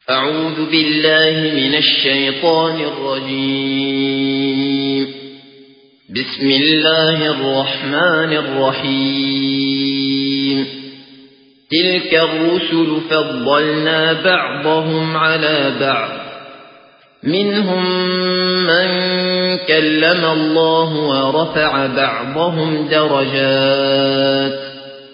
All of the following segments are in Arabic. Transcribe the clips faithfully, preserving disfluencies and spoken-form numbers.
أعوذ بالله من الشيطان الرجيم. بسم الله الرحمن الرحيم. تلك الرسل فضلنا بعضهم على بعض، منهم من كلم الله ورفع بعضهم درجات،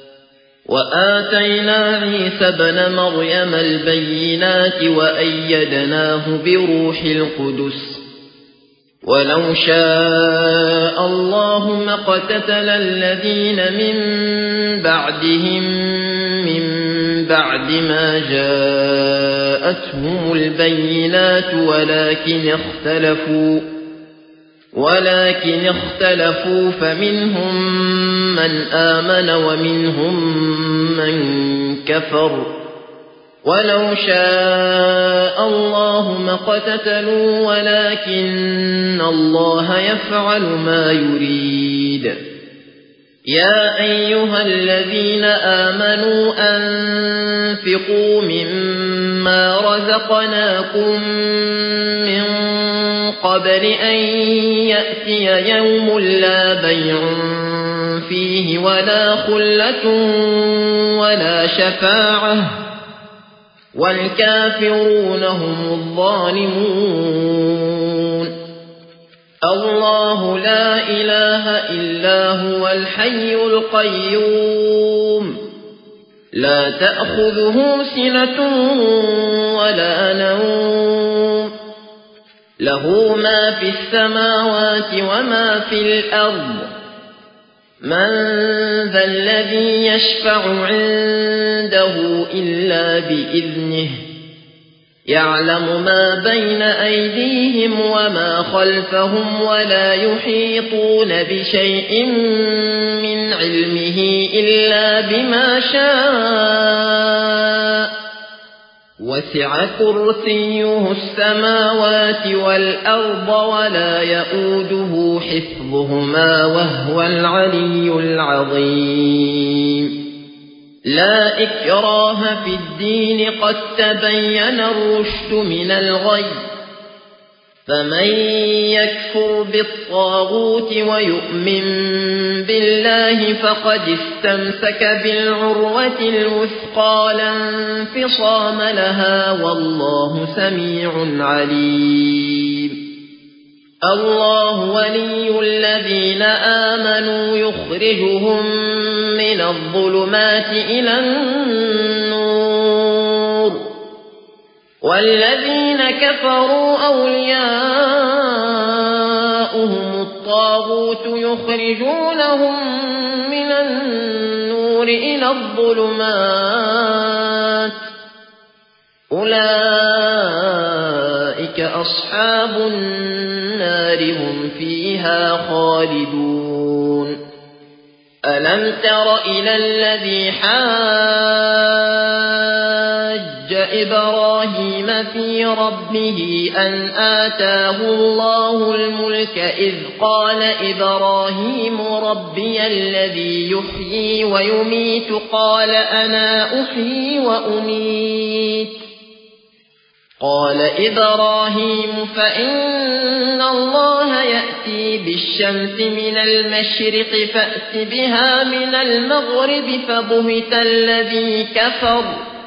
وآتينا عيسى ابن مريم البينات وأيدناه بروح القدس، ولو شاء الله ما اقتتل الذين من بعدهم من بعد ما جاءتهم البينات ولكن اختلفوا ولكن اختلفوا فمنهم من آمن ومنهم من كفر، ولو شاء الله ما اقتتلوا ولكن الله يفعل ما يريد. يا أيها الذين آمنوا أنفقوا مما رزقناكم من قبل أن يأتي يوم لا بيع فيه ولا خلة ولا شفاعة والكافرون هم الظالمون. الله لا إله إلا هو الحي القيوم، لا تأخذه سنة ولا نوم، له ما في السماوات وما في الأرض. من ذا الذي يشفع عنده إلا بإذنه، يعلم ما بين أيديهم وما خلفهم ولا يحيطون بشيء من علمه إلا بما شاء، وسع كرسيه السماوات والأرض ولا يؤوده حفظهما وهو العلي العظيم. لا إكراه في الدين قد تبين الرشد من الغي، فمن يكفر بالطاغوت ويؤمن بالله فقد استمسك بالعروة الوثقى لا انفصام لها، والله سميع عليم. الله ولي الذين آمنوا يخرجهم من الظلمات إلى النور، والذين كفروا أولياؤهم الطاغوت يخرجونهم من النور إلى الظلمات، أولئك أصحاب النار هم فيها خالدون. ألم تر إلى الذي حاج إبراهيم في ربه أن آتاه الله الملك إذ قال إبراهيم ربي الذي يحيي ويميت قال أنا أحيي وأميت قال إبراهيم فإن الله يأتي بالشمس من المشرق فأت بها من المغرب فبهت الذي كفر،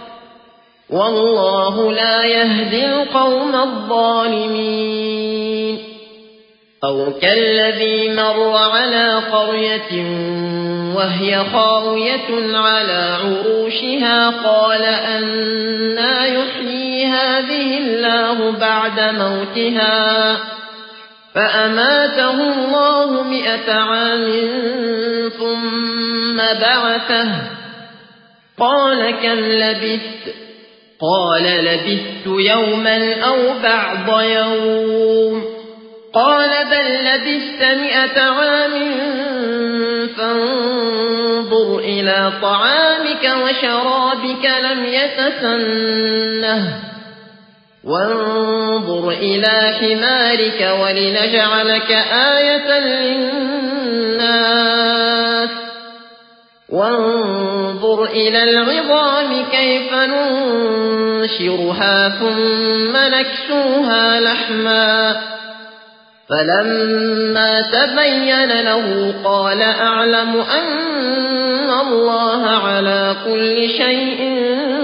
والله لا يهدي القوم الظالمين. أو كالذي مر على قرية وهي خاوية على عروشها قال أنى يحيي هذه الله بعد موتها، فأماته الله مئة عام ثم بعثه، قال كم لبثت؟ قال لبثت يوما أو بعض يوم، قال بل لبثت مئة عام فانظر إلى طعامك وشرابك لم يتسنه، وانظر إلى حمارك ولنجعلك آية للناس، وانظر إلى العظام كيف ننشرها ثم نكسوها لحما فلما تبين له قال أعلم أن الله على كل شيء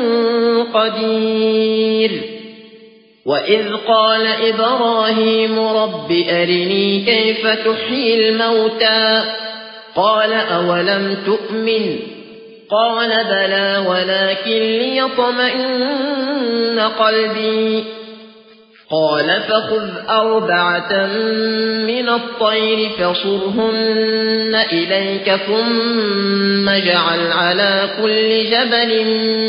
قدير وإذ قال إبراهيم رب أرني كيف تحيي الموتى قال أولم تؤمن قال بلى ولكن ليطمئن قلبي قال فخذ أربعة من الطير فصرهن إليك ثم اجعل على كل جبل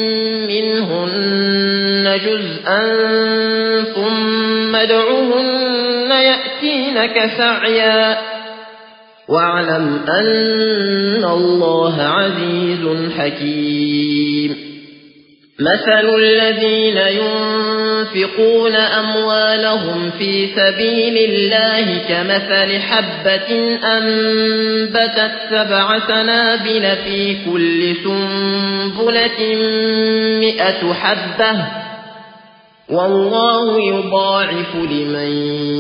منهن جزءا ثم ادعهن يأتينك سعيا واعلم أن الله عزيز حكيم مثل الذين ينفقون أموالهم في سبيل الله كمثل حبة أنبتت سبع سنابل في كل سنبلة مئة حبة والله يضاعف لمن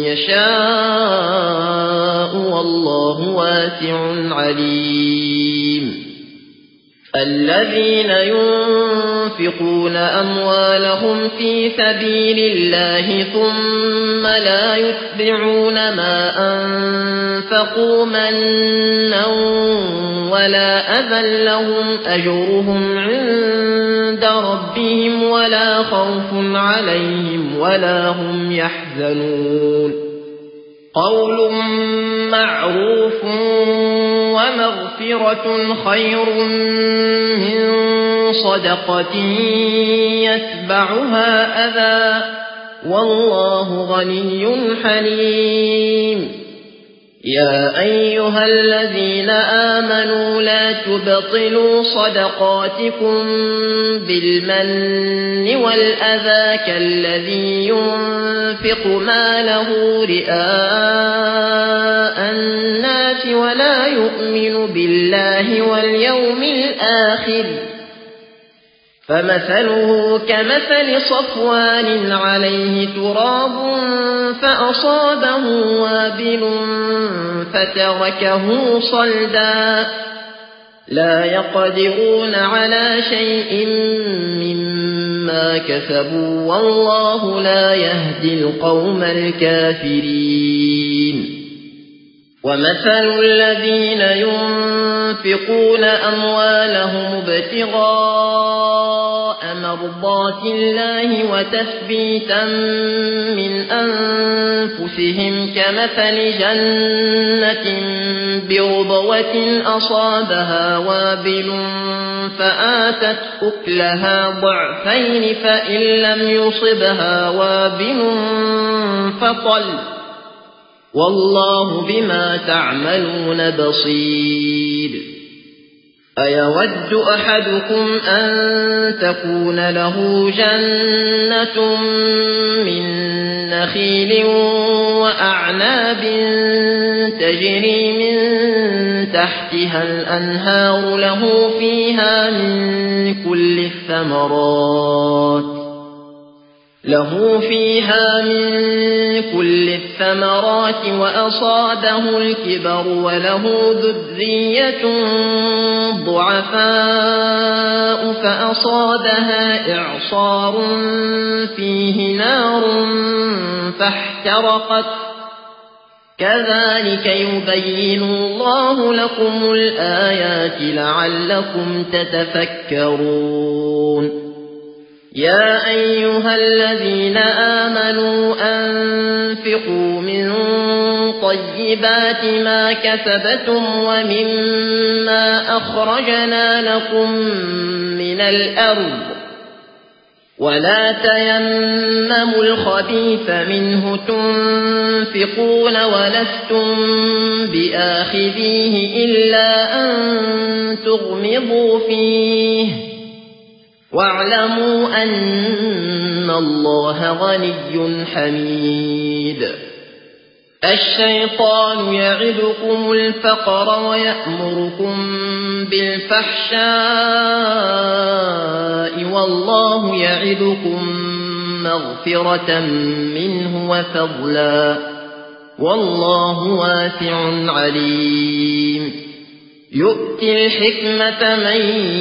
يشاء والله واسع عليم الذين ينفقون أموالهم في سبيل الله ثم لا يتبعون ما أنفقوا منا ولا أذى لهم أجرهم عند ربهم ولا خوف عليهم ولا هم يحزنون قول معروف ومغفرة خير من صدقة يتبعها أذى والله غني حليم يا أيها الذين آمنوا لا تبطلوا صدقاتكم بالمن والأذى كالذي ينفق ماله رئاء الناس ولا يؤمن بالله واليوم الآخر فمثله كمثل صفوان عليه تراب فأصابه وابل فتركه صلدا لا يقدرون على شيء مما كسبوا والله لا يهدي القوم الكافرين ومثل الذين ينفقون أموالهم ابتغاء مرضات الله وتثبيتا من أنفسهم كمثل جنة بربوة أصابها وابل فآتت أكلها ضعفين فإن لم يصبها وابل فطل والله بما تعملون بصير أيود أحدكم أن تكون له جنة من نخيل وأعناب تجري من تحتها الأنهار له فيها من كل الثمرات له فيها من كل الثمرات وأصابه الكبر وله ذرية ضعفاء فأصابها إعصار فيه نار فاحترقت كذلك يبين الله لكم الآيات لعلكم تتفكرون يا أيها الذين آمنوا أنفقوا من طيبات ما كسبتم ومما أخرجنا لكم من الأرض ولا تيمموا الخبيث منه تنفقون ولستم بآخذيه إلا أن تغمضوا فيه واعلموا أن الله غني حميد الشيطان يعدكم الفقر ويأمركم بالفحشاء والله يعدكم مغفرة منه وفضلا والله واسع عليم يؤتي الحكمة من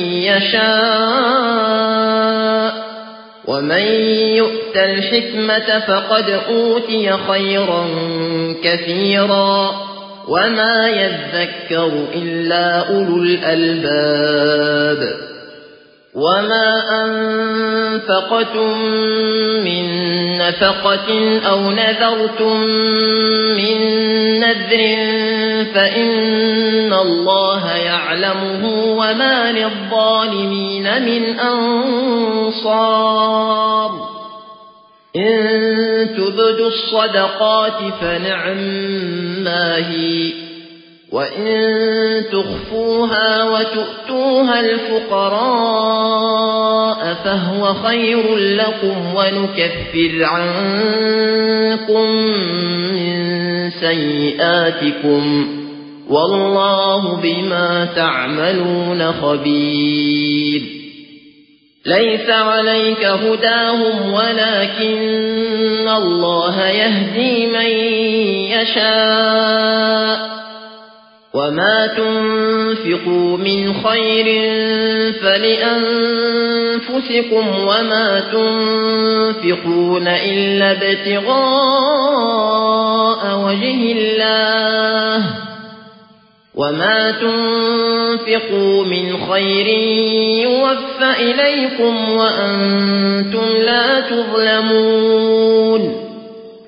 يشاء ومن يؤت الحكمة فقد أوتي خيرا كثيرا وما يذكر إلا أولو الألباب وما أنفقتم من نفقة أو نذرتم من نذر فإن الله يعلمه وما للظالمين من أنصار إن تبدوا الصدقات فنعما هي وإن تخفوها وتؤتوها الفقراء فهو خير لكم ونكفر عنكم من سيئاتكم والله بما تعملون خبير ليس عليك هداهم ولكن الله يهدي من يشاء وما تنفقوا من خير فلأنفسكم وما تنفقون إلا ابتغاء وجه الله وما تنفقوا من خير يوفى إليكم وأنتم لا تظلمون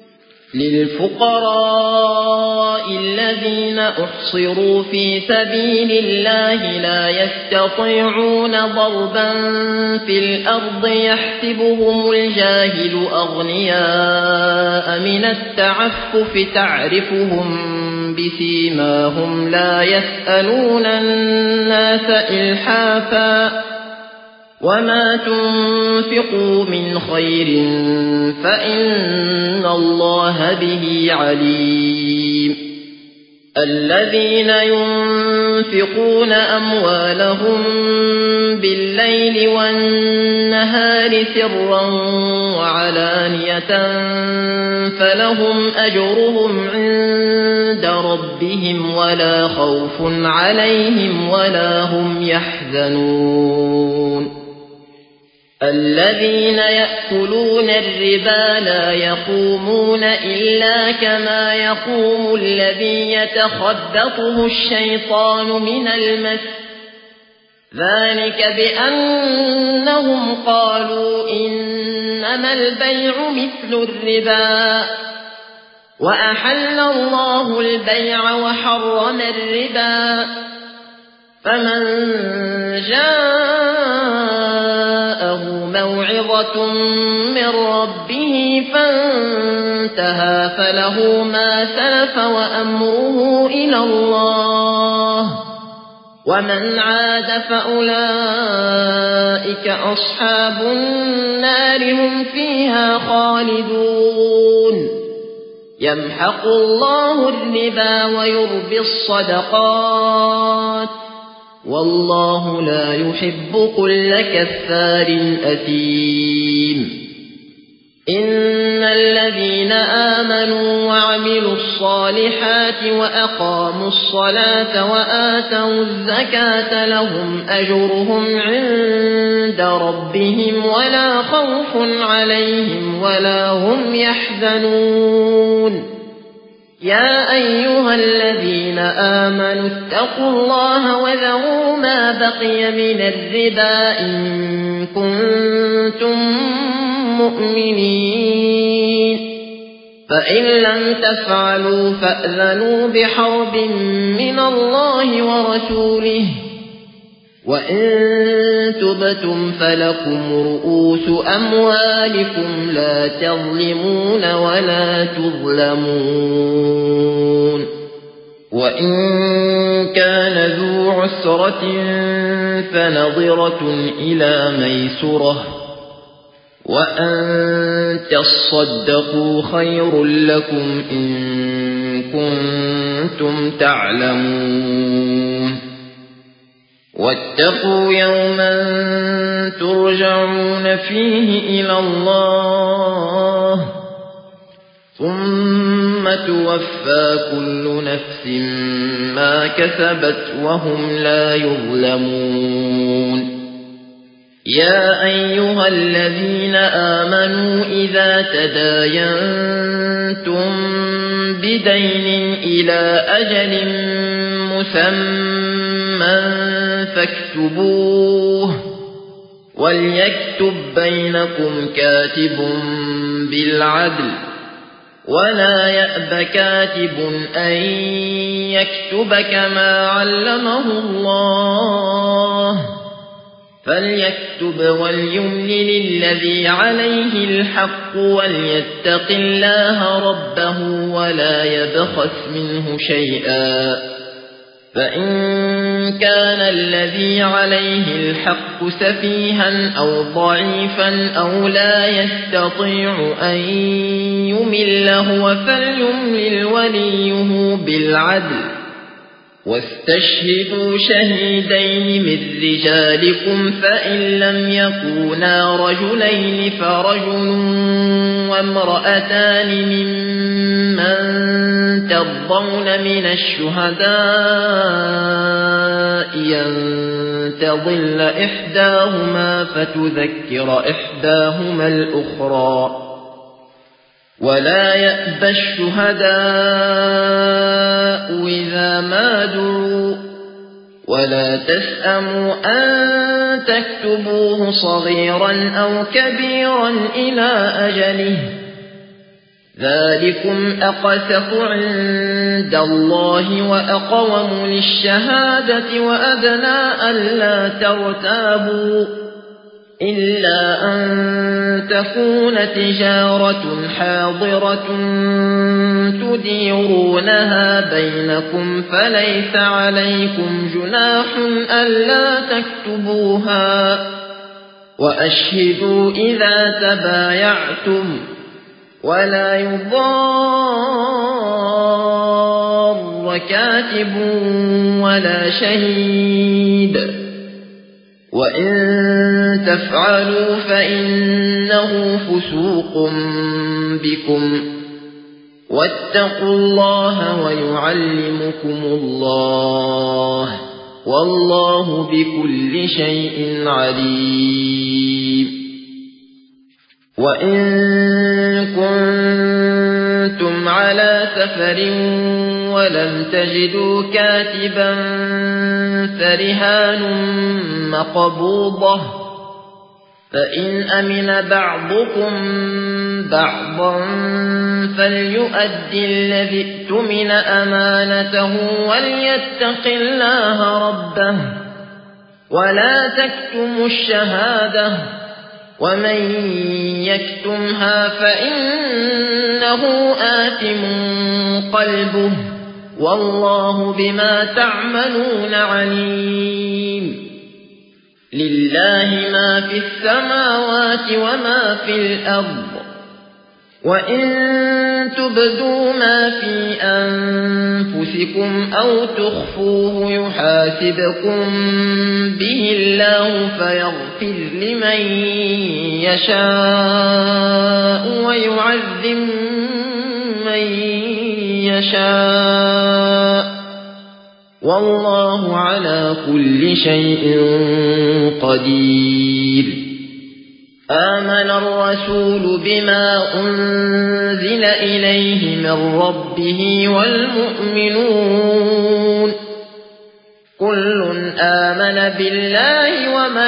للفقراء الذين أحصروا في سبيل الله لا يستطيعون ضربا في الأرض يحسبهم الجاهل أغنياء من التعفف تعرفهم بسيماهم لا يسألون الناس إلحافا وما تنفقوا من خير فإن الله به عليم الذين ينفقون أموالهم بالليل والنهار سرا وعلانية فلهم أجرهم عند ربهم ولا خوف عليهم ولا هم يحزنون الذين يأكلون الربا لا يقومون إلا كما يقوم الذي يتخبطه الشيطان من المس ذلك بأنهم قالوا إنما البيع مثل الربا وأحل الله البيع وحرم الربا فمن جاءه موعظة من ربه فانتهى فله ما سلف وأمره إلى الله ومن عاد فأولئك أصحاب النار هم فيها خالدون يمحق الله الربا ويربي الصدقات والله لا يحب كل كفار أثيم إن الذين آمنوا وعملوا الصالحات وأقاموا الصلاة وآتوا الزكاة لهم أجرهم عند ربهم ولا خوف عليهم ولا هم يحزنون يا أيها الذين آمنوا اتقوا الله وذروا ما بقي من الربا إن كنتم مؤمنين فإن لم تفعلوا فأذنوا بحرب من الله ورسوله وإن تبتم فلكم رؤوس أموالكم لا تظلمون ولا تظلمون وإن كان ذو عسرة فنظرة إلى ميسرة وأن تصدقوا خير لكم إن كنتم تعلمون واتقوا يوما ترجعون فيه إلى الله ثم توفى كل نفس ما كسبت وهم لا يظلمون يا أيها الذين آمنوا إذا تداينتم بدين إلى أجل مسمى فاكتبوه وليكتب بينكم كاتب بالعدل ولا يأب كاتب أن يكتب كما علمه الله فليكتب وليملل الذي عليه الحق وليتق الله ربه ولا يبخس منه شيئا فإن كان الذي عليه الحق سفيها أو ضعيفا أو لا يستطيع أن يمل هو فليملل وليه بالعدل واستشهدوا شهيدين من رجالكم فإن لم يكونا رجلين فرجل وامرأتان ممن ترضون من الشهداء أن تضل إحداهما فتذكر إحداهما الأخرى ولا يأبى الشهداء إذا ما دعوا ولا تسأموا أن تكتبوه صغيرا أو كبيرا إلى أجله ذلكم أقسط عند الله وأقوم للشهادة وأدنى ألا ترتابوا إلا أن تكون تجارة حاضرة تديرونها بينكم فليس عليكم جناح ألا تكتبوها وأشهدوا إذا تبايعتم ولا يضار كاتب ولا شهيد وإن تفعلوا فإنه فسوق بكم واتقوا الله ويعلمكم الله والله بكل شيء عليم وإن كنتم على سفر ولم تجدوا كاتبا فرهان مقبوضة فإن أمن بعضكم بعضا فليؤدي الذي ائتمن أمانته وليتق الله ربه ولا تكتموا الشهادة ومن يكتمها فإنه آثم قلبه والله بما تعملون عليم لله ما في السماوات وما في الأرض وإن تبدوا ما في أنفسكم أو تخفوه يحاسبكم به الله فيغفر لمن يشاء ويعذب من يشاء والله على كل شيء قدير آمن الرسول بما أنزل إليه من ربه والمؤمنون كل آمن بالله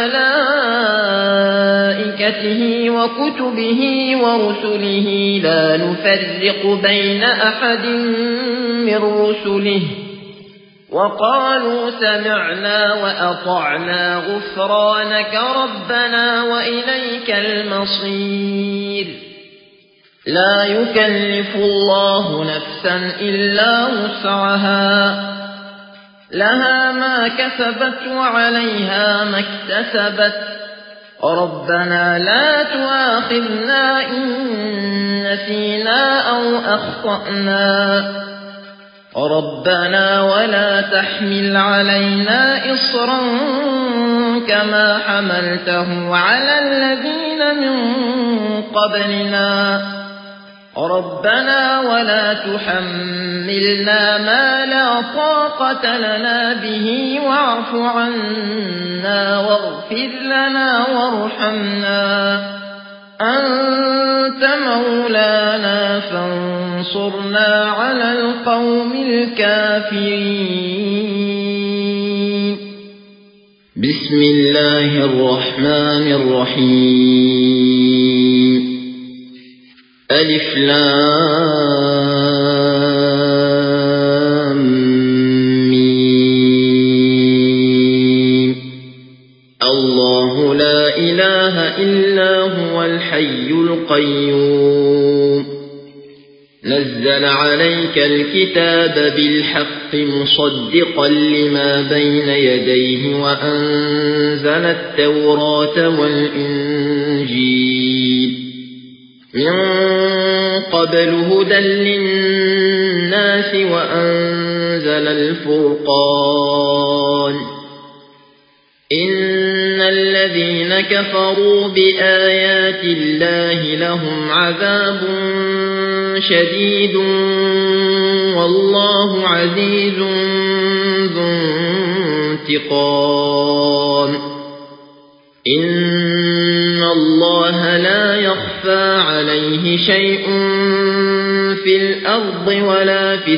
وملائكته وكتبه ورسله لا نفرق بين أحد من رسله وقالوا سمعنا وأطعنا غفرانك ربنا وإليك المصير لا يكلف الله نفسا إلا وسعها لها ما كسبت وعليها ما اكتسبت ربنا لا تؤاخذنا إن نسينا أو أخطأنا ربنا ولا تحمل علينا إصرا كما حملته على الذين من قبلنا ربنا ولا تحملنا ما لا طاقة لنا به واعف عنا واغفر لنا وارحمنا أنت مولانا فانصرنا على القوم الكافرين. بسم الله الرحمن الرحيم. ألف لام ميم. الله لا إله إلا هو الحي القيوم نزل عليك الكتاب بالحق مصدقا لما بين يديه وأنزل التوراة والإنجيل من قبل هدى للناس وأنزل الفرقان إن الذين كفروا بآيات الله لهم عذاب شديد والله عزيز ذو انتقام. إن الله لا يخفى عليه شيء في الأرض ولا في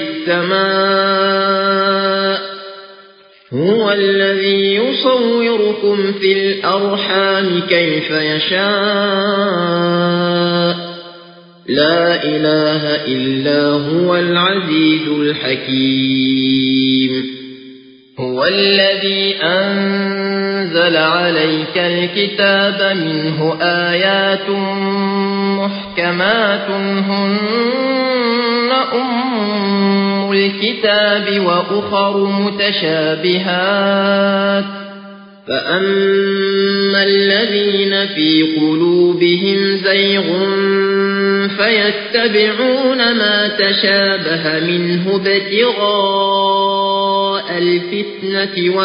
السماء هو الذي يصوركم في الأرحام كيف يشاء لا إله إلا هو العزيز الحكيم. هو الذي أنزل عليك الكتاب منه آيات محكمات هن أم الكتاب وأخر متشابهات فأما الذين في قلوبهم زيغ فيتبعون ما تشابه منه ابتغاء الفتنة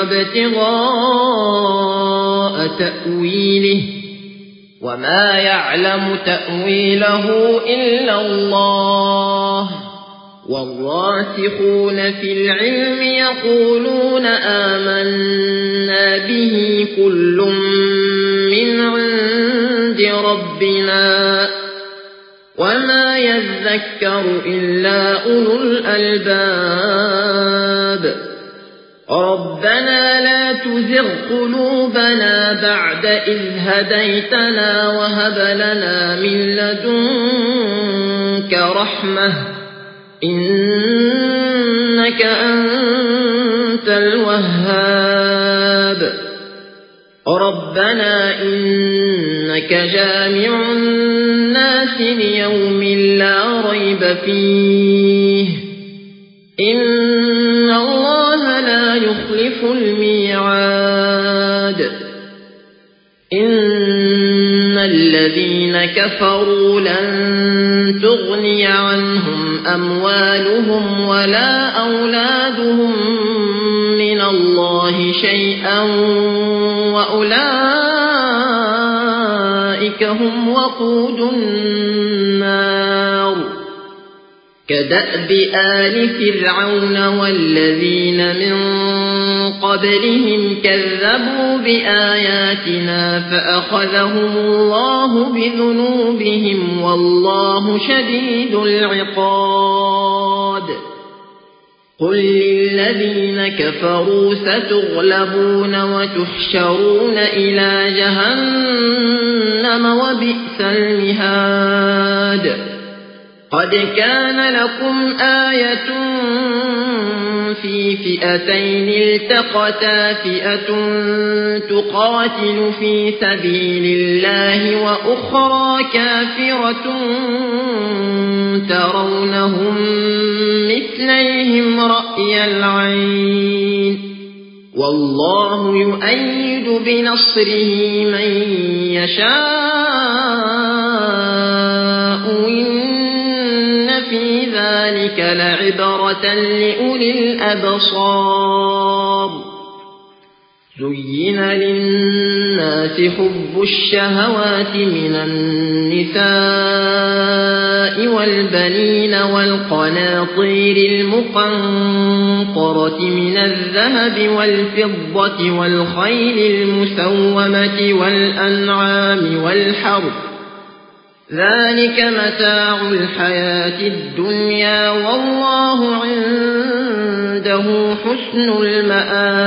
وابتغاء تأويله وما يعلم تأويله إلا الله والراسخون في العلم يقولون آمنا به كل من عند ربنا وما يذكر إلا أولو الألباب. ربنا لا تزغ قلوبنا بعد إذ هديتنا وهب لنا من لدنك رحمة إنك أنت الوهاب. ربنا إنك جامع الناس ليوم لا ريب فيه إن الله لا يخلف الميعاد. إن الذين كفروا لن تغني عنهم أموالهم ولا أولادهم من الله شيئا وأولئك هم وقود النار كدأب آل فرعون والذين من قبلهم كذبوا بآياتنا فأخذهم الله بذنوبهم والله شديد العقاب. قل للذين كفروا ستغلبون وتحشرون إلى جهنم وبئس المهاد. قد كان لكم آية في فئتين التقتا فئة تقاتل في سبيل الله وأخرى كافرة ترونهم مثليهم رأي العين والله يؤيد بنصره من يشاء إن في ذلك ذلك لعبرة لأولي الأبصار زين للناس حب الشهوات من النساء والبنين والقناطير المقنطرة من الذهب والفضة والخيل المسومة والأنعام والحرث ذلك متاع الحياة الدنيا والله عنده حسن المآب